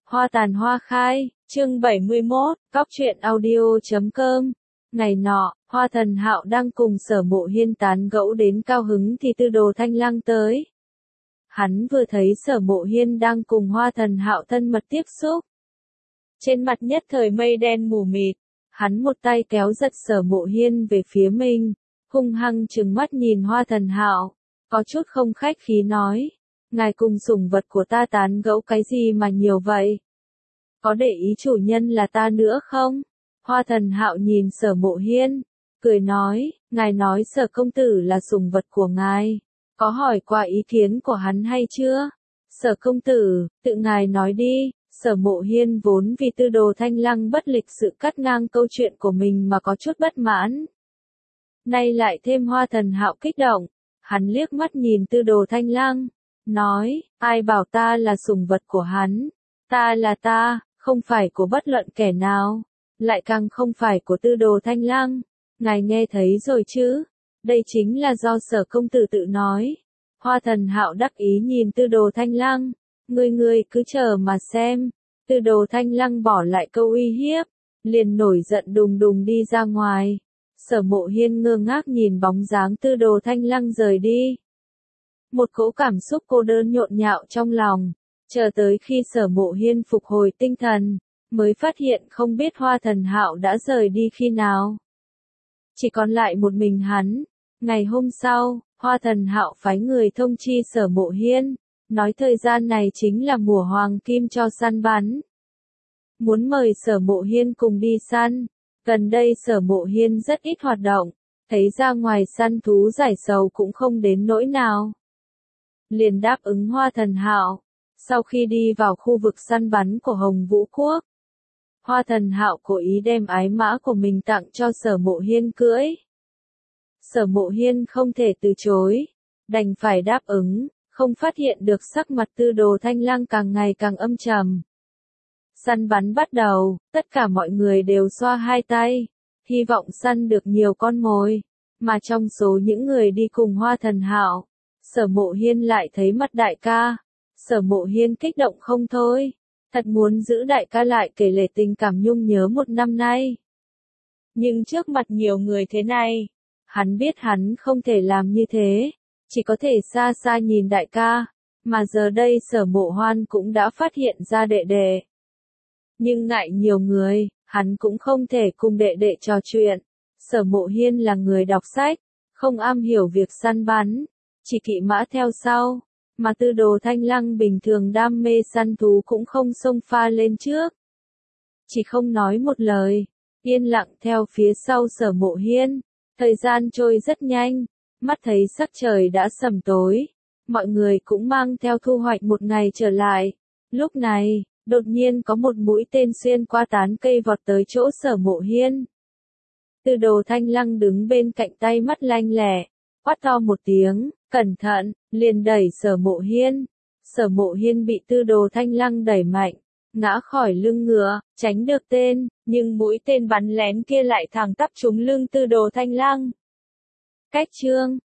Hoa tàn hoa khai, chương 71, cóc truyện audio.com. Ngày nọ, Hoa Thần Hạo đang cùng Sở Mộ Hiên tán gẫu đến cao hứng thì Tư Đồ Thanh Lăng tới. Hắn vừa thấy Sở Mộ Hiên đang cùng Hoa Thần Hạo thân mật tiếp xúc. Trên mặt nhất thời mây đen mù mịt, hắn một tay kéo giật Sở Mộ Hiên về phía mình, hung hăng trừng mắt nhìn Hoa Thần Hạo, có chút không khách khí nói. Ngài cùng sủng vật của ta tán gẫu cái gì mà nhiều vậy? Có để ý chủ nhân là ta nữa không? Hoa Thần Hạo nhìn Sở Mộ Hiên, cười nói, ngài nói Sở công tử là sủng vật của ngài, có hỏi qua ý kiến của hắn hay chưa? Sở công tử, tự ngài nói đi. Sở Mộ Hiên vốn vì Tư Đồ Thanh Lăng bất lịch sự cắt ngang câu chuyện của mình mà có chút bất mãn. Nay lại thêm Hoa Thần Hạo kích động, hắn liếc mắt nhìn Tư Đồ Thanh Lăng, nói, ai bảo ta là sủng vật của hắn, ta là ta, không phải của bất luận kẻ nào, lại càng không phải của Tư Đồ Thanh Lăng, ngài nghe thấy rồi chứ, đây chính là do Sở công tử tự nói. Hoa Thần Hạo đắc ý nhìn Tư Đồ Thanh Lăng, ngươi cứ chờ mà xem. Tư Đồ Thanh Lăng bỏ lại câu uy hiếp, liền nổi giận đùng đùng đi ra ngoài. Sở Mộ Hiên ngơ ngác nhìn bóng dáng Tư Đồ Thanh Lăng rời đi. Một cỗ cảm xúc cô đơn nhộn nhạo trong lòng, chờ tới khi Sở Mộ Hiên phục hồi tinh thần, mới phát hiện không biết Hoa Thần Hạo đã rời đi khi nào. Chỉ còn lại một mình hắn. Ngày hôm sau, Hoa Thần Hạo phái người thông chi Sở Mộ Hiên, nói thời gian này chính là mùa hoàng kim cho săn bắn. Muốn mời Sở Mộ Hiên cùng đi săn. Gần đây Sở Mộ Hiên rất ít hoạt động, thấy ra ngoài săn thú giải sầu cũng không đến nỗi nào. Liền đáp ứng Hoa Thần Hạo. Sau khi đi vào khu vực săn bắn của Hồng Vũ Quốc, Hoa Thần Hạo cố ý đem ái mã của mình tặng cho Sở Mộ Hiên cưỡi. Sở Mộ Hiên không thể từ chối, đành phải đáp ứng, không phát hiện được sắc mặt Tư Đồ Thanh Lăng càng ngày càng âm trầm. Săn bắn bắt đầu, tất cả mọi người đều xoa hai tay, hy vọng săn được nhiều con mồi, mà trong số những người đi cùng Hoa Thần Hạo, Sở Mộ Hiên lại thấy mặt đại ca. Sở Mộ Hiên kích động không thôi, thật muốn giữ đại ca lại kể lể tình cảm nhung nhớ một năm nay. Nhưng trước mặt nhiều người thế này, hắn biết hắn không thể làm như thế, chỉ có thể xa xa nhìn đại ca, mà giờ đây Sở Mộ Hoan cũng đã phát hiện ra đệ đệ. Nhưng ngại nhiều người, hắn cũng không thể cùng đệ đệ trò chuyện. Sở Mộ Hiên là người đọc sách, không am hiểu việc săn bắn, chỉ kỵ mã theo sau, mà Tư Đồ Thanh Lăng bình thường đam mê săn thú cũng không xông pha lên trước. Chỉ không nói một lời, yên lặng theo phía sau Sở Mộ Hiên. Thời gian trôi rất nhanh, mắt thấy sắc trời đã sầm tối, mọi người cũng mang theo thu hoạch một ngày trở lại. Lúc này, đột nhiên có một mũi tên xuyên qua tán cây vọt tới chỗ Sở Mộ Hiên. Tư Đồ Thanh Lăng đứng bên cạnh tay mắt lanh lẹ, quát to một tiếng, cẩn thận, liền đẩy Sở Mộ Hiên. Sở Mộ Hiên bị Tư Đồ Thanh Lăng đẩy mạnh, ngã khỏi lưng ngựa, tránh được tên, nhưng mũi tên bắn lén kia lại thẳng tắp trúng lưng Tư Đồ Thanh Lăng. Cách chương